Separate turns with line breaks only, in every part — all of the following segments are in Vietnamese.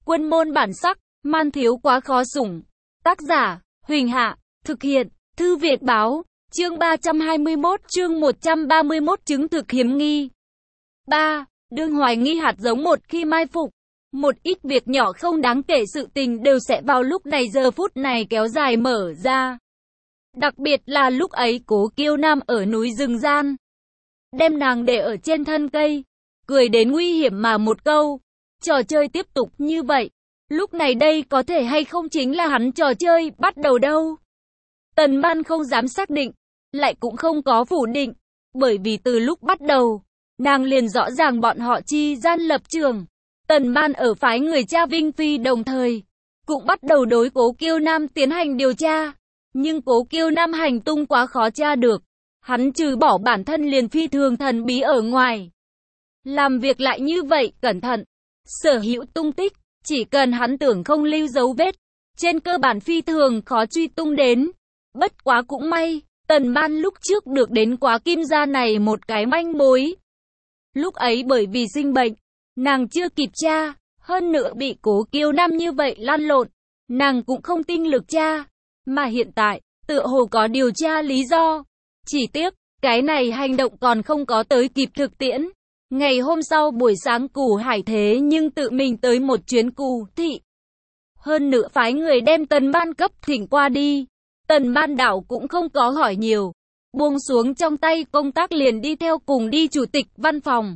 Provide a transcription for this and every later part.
Quân môn bản sắc, man thiếu quá khó sủng. Tác giả, Huỳnh Hạ, thực hiện, Thư Việt Báo, chương 321, chương 131 chứng thực hiếm nghi. 3. Đương hoài nghi hạt giống một khi mai phục. Một ít việc nhỏ không đáng kể sự tình đều sẽ vào lúc này giờ phút này kéo dài mở ra. Đặc biệt là lúc ấy Cố Kiêu Nam ở núi rừng gian. Đem nàng để ở trên thân cây. Cười đến nguy hiểm mà một câu. Trò chơi tiếp tục như vậy. Lúc này đây có thể hay không chính là hắn trò chơi bắt đầu đâu. Tần Ban không dám xác định. Lại cũng không có phủ định. Bởi vì từ lúc bắt đầu, nàng liền rõ ràng bọn họ chi gian lập trường. Tần Ban ở phái người cha Vinh Phi đồng thời, cũng bắt đầu đối Cố Kiêu Nam tiến hành điều tra. Nhưng Cố Kiêu Nam hành tung quá khó tra được. Hắn trừ bỏ bản thân liền phi thường thần bí ở ngoài. Làm việc lại như vậy, cẩn thận. Sở hữu tung tích, chỉ cần hắn tưởng không lưu dấu vết. Trên cơ bản phi thường khó truy tung đến. Bất quá cũng may, Tần Ban lúc trước được đến Quá Kim gia này một cái manh mối. Lúc ấy bởi vì sinh bệnh, nàng chưa kịp tra, hơn nữa bị Cố Kiêu Nam như vậy lăn lộn, nàng cũng không tin lực tra, mà hiện tại, tựa hồ có điều tra lý do. Chỉ tiếc, cái này hành động còn không có tới kịp thực tiễn. Ngày hôm sau buổi sáng Cù Hải thế nhưng tự mình tới một chuyến Cù thị. Hơn nữa phái người đem Tần Ban cấp thỉnh qua đi. Tần Ban đảo cũng không có hỏi nhiều. Buông xuống trong tay công tác liền đi theo cùng đi chủ tịch văn phòng.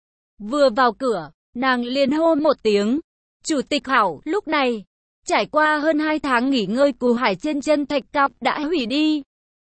Vừa vào cửa, nàng liền hô một tiếng. Chủ tịch hảo, lúc này, trải qua hơn 2 tháng nghỉ ngơi Cù Hải trên chân thạch cọc đã hủy đi.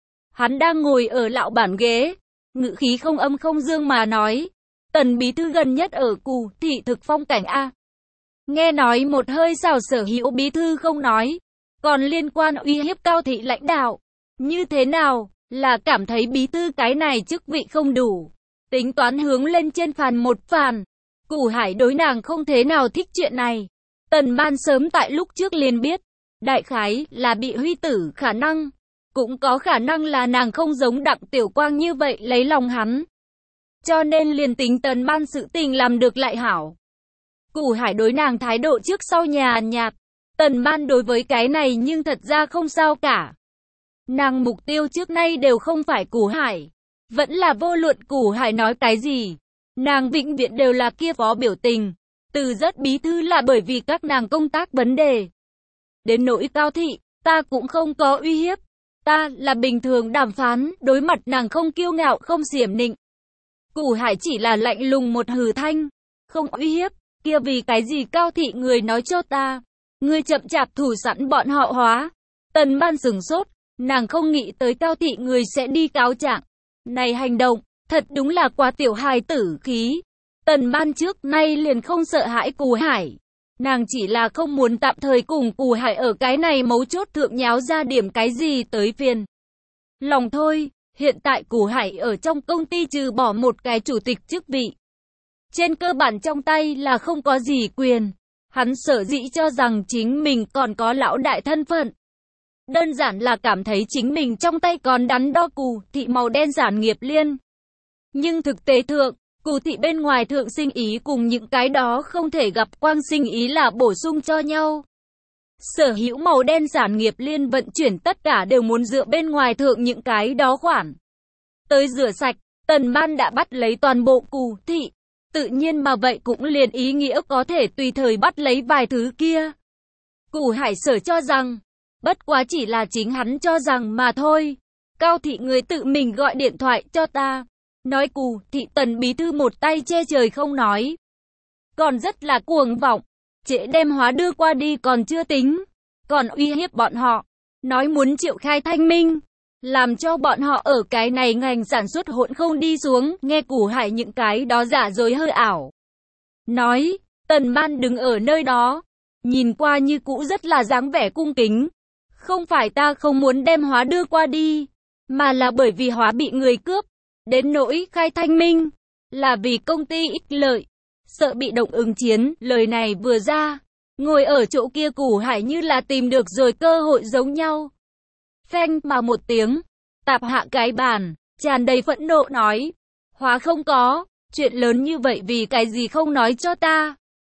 Hắn đang ngồi ở lão bản ghế, ngữ khí không âm không dương mà nói. Tần bí thư gần nhất ở Cù thị thực phong cảnh A. Nghe nói một hơi xào sở hữu bí thư không nói. Còn liên quan uy hiếp Cao thị lãnh đạo. Như thế nào, là cảm thấy bí thư cái này chức vị không đủ. Tính toán hướng lên trên phàn một phàn. Cù Hải đối nàng không thế nào thích chuyện này. Tần Ban sớm tại lúc trước liền biết. Đại khái là bị huy tử khả năng. Cũng có khả năng là nàng không giống Đặng Tiểu Quang như vậy lấy lòng hắn. Cho nên liền tính Tần Ban sự tình làm được lại hảo. Cù Hải đối nàng thái độ trước sau nhàn nhạt. Tần Ban đối với cái này nhưng thật ra không sao cả. Nàng mục tiêu trước nay đều không phải Cù Hải. Vẫn là vô luận Cù Hải nói cái gì. Nàng vĩnh viễn đều là kia phó biểu tình. Từ rất bí thư là bởi vì các nàng công tác vấn đề. Đến nỗi Cao thị, ta cũng không có uy hiếp. Ta là bình thường đàm phán, đối mặt nàng không kiêu ngạo không xiểm nịnh. Cù Hải chỉ là lạnh lùng một hừ thanh. Không uy hiếp, kia vì cái gì Cao thị người nói cho ta. Ngươi chậm chạp thủ sẵn bọn họ hóa. Tần Ban sửng sốt, nàng không nghĩ tới Cao thị người sẽ đi cáo trạng. Này hành động, thật đúng là quá tiểu hài tử khí. Tần Ban trước nay liền không sợ hãi Cù Hải. Nàng chỉ là không muốn tạm thời cùng Cù Hải ở cái này mấu chốt thượng nháo ra điểm cái gì tới phiền lòng thôi. Hiện tại Cù Hải ở trong công ty trừ bỏ một cái chủ tịch chức vị. Trên cơ bản trong tay là không có gì quyền. Hắn sở dĩ cho rằng chính mình còn có lão đại thân phận. Đơn giản là cảm thấy chính mình trong tay còn đắn đo Cù thị màu đen sản nghiệp liên. Nhưng thực tế thượng, Cù thị bên ngoài thượng sinh ý cùng những cái đó không thể gặp quang sinh ý là bổ sung cho nhau. Sở hữu màu đen sản nghiệp liên vận chuyển tất cả đều muốn dựa bên ngoài thượng những cái đó khoản. Tới rửa sạch, Tần Ban đã bắt lấy toàn bộ Cù thị. Tự nhiên mà vậy cũng liền ý nghĩa có thể tùy thời bắt lấy vài thứ kia. Cù Hải sở cho rằng, bất quá chỉ là chính hắn cho rằng mà thôi. Cao thị người tự mình gọi điện thoại cho ta. Nói Cù thị Tần bí thư một tay che trời không nói. Còn rất là cuồng vọng. Trễ đem hóa đưa qua đi còn chưa tính. Còn uy hiếp bọn họ. Nói muốn triệu khai thanh minh. Làm cho bọn họ ở cái này ngành sản xuất hỗn không đi xuống. Nghe Cù Hải những cái đó giả dối hơi ảo. Nói, Tần Ban đứng ở nơi đó. Nhìn qua như cũ rất là dáng vẻ cung kính. Không phải ta không muốn đem hóa đưa qua đi. Mà là bởi vì hóa bị người cướp. Đến nỗi khai thanh minh. Là vì công ty ích lợi. Sợ bị động ứng chiến. Lời này vừa ra. Ngồi ở chỗ kia Cù Hải như là tìm được rồi cơ hội giống nhau. Phanh mà một tiếng. Tạp hạ cái bàn. Tràn đầy phẫn nộ nói. Hóa không có. Chuyện lớn như vậy vì cái gì không nói cho ta.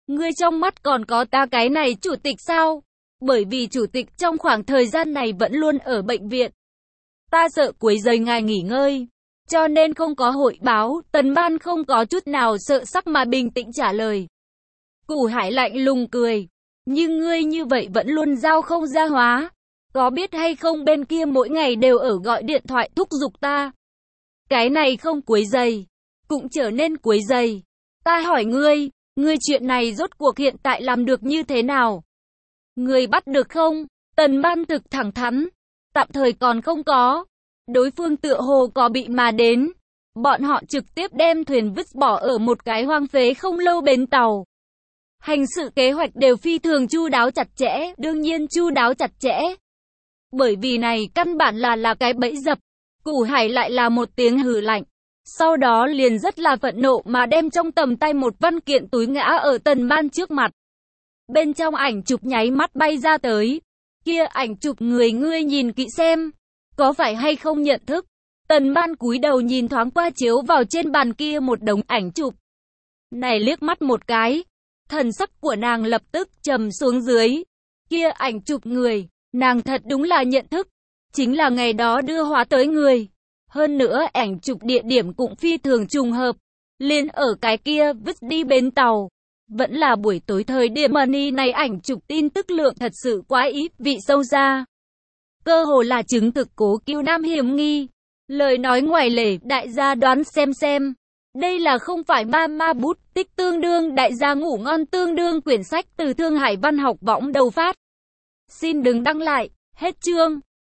Ngươi trong mắt còn có ta cái này chủ tịch sao? Bởi vì chủ tịch trong khoảng thời gian này vẫn luôn ở bệnh viện. Ta sợ quấy rầy ngài nghỉ ngơi, cho nên không có hội báo. Tần Ban không có chút nào sợ sắc mà bình tĩnh trả lời. Củ Hải lạnh lùng cười. Nhưng ngươi như vậy vẫn luôn giao không ra hóa. Có biết hay không bên kia mỗi ngày đều ở gọi điện thoại thúc giục ta. Cái này không quấy rầy, cũng trở nên quấy rầy. Ta hỏi ngươi chuyện này rốt cuộc hiện tại làm được như thế nào? Ngươi bắt được không? Tần Ban thực thẳng thắn. Tạm thời còn không có. Đối phương tựa hồ có bị mà đến. Bọn họ trực tiếp đem thuyền vứt bỏ ở một cái hoang phế không lâu bến tàu. Hành sự kế hoạch đều phi thường chu đáo chặt chẽ, đương nhiên chu đáo chặt chẽ. Bởi vì này căn bản là cái bẫy dập. Củ Hải lại là một tiếng hừ lạnh. Sau đó liền rất là phẫn nộ mà đem trong tầm tay một văn kiện túi ngã ở Tần Ban trước mặt. Bên trong ảnh chụp nháy mắt bay ra tới. Kia ảnh chụp người ngươi nhìn kỹ xem. Có phải hay không nhận thức? Tần Ban cúi đầu nhìn thoáng qua chiếu vào trên bàn kia một đống ảnh chụp. Này liếc mắt một cái. Thần sắc của nàng lập tức trầm xuống dưới. Kia ảnh chụp người, nàng thật đúng là nhận thức. Chính là ngày đó đưa hóa tới người. Hơn nữa ảnh chụp địa điểm cũng phi thường trùng hợp. Liền ở cái kia vứt đi bến tàu. Vẫn là buổi tối thời điểm money này ảnh chụp tin tức lượng thật sự quá ít vị sâu xa. Cơ hồ là chứng thực cố Cưu Nam hiểm nghi. Lời nói ngoài lề, đại gia đoán xem. Đây là không phải ma bút tích tương đương đại gia ngủ ngon tương đương quyển sách từ Thương Hải Văn học võng đầu phát. Xin đừng đăng lại, hết chương.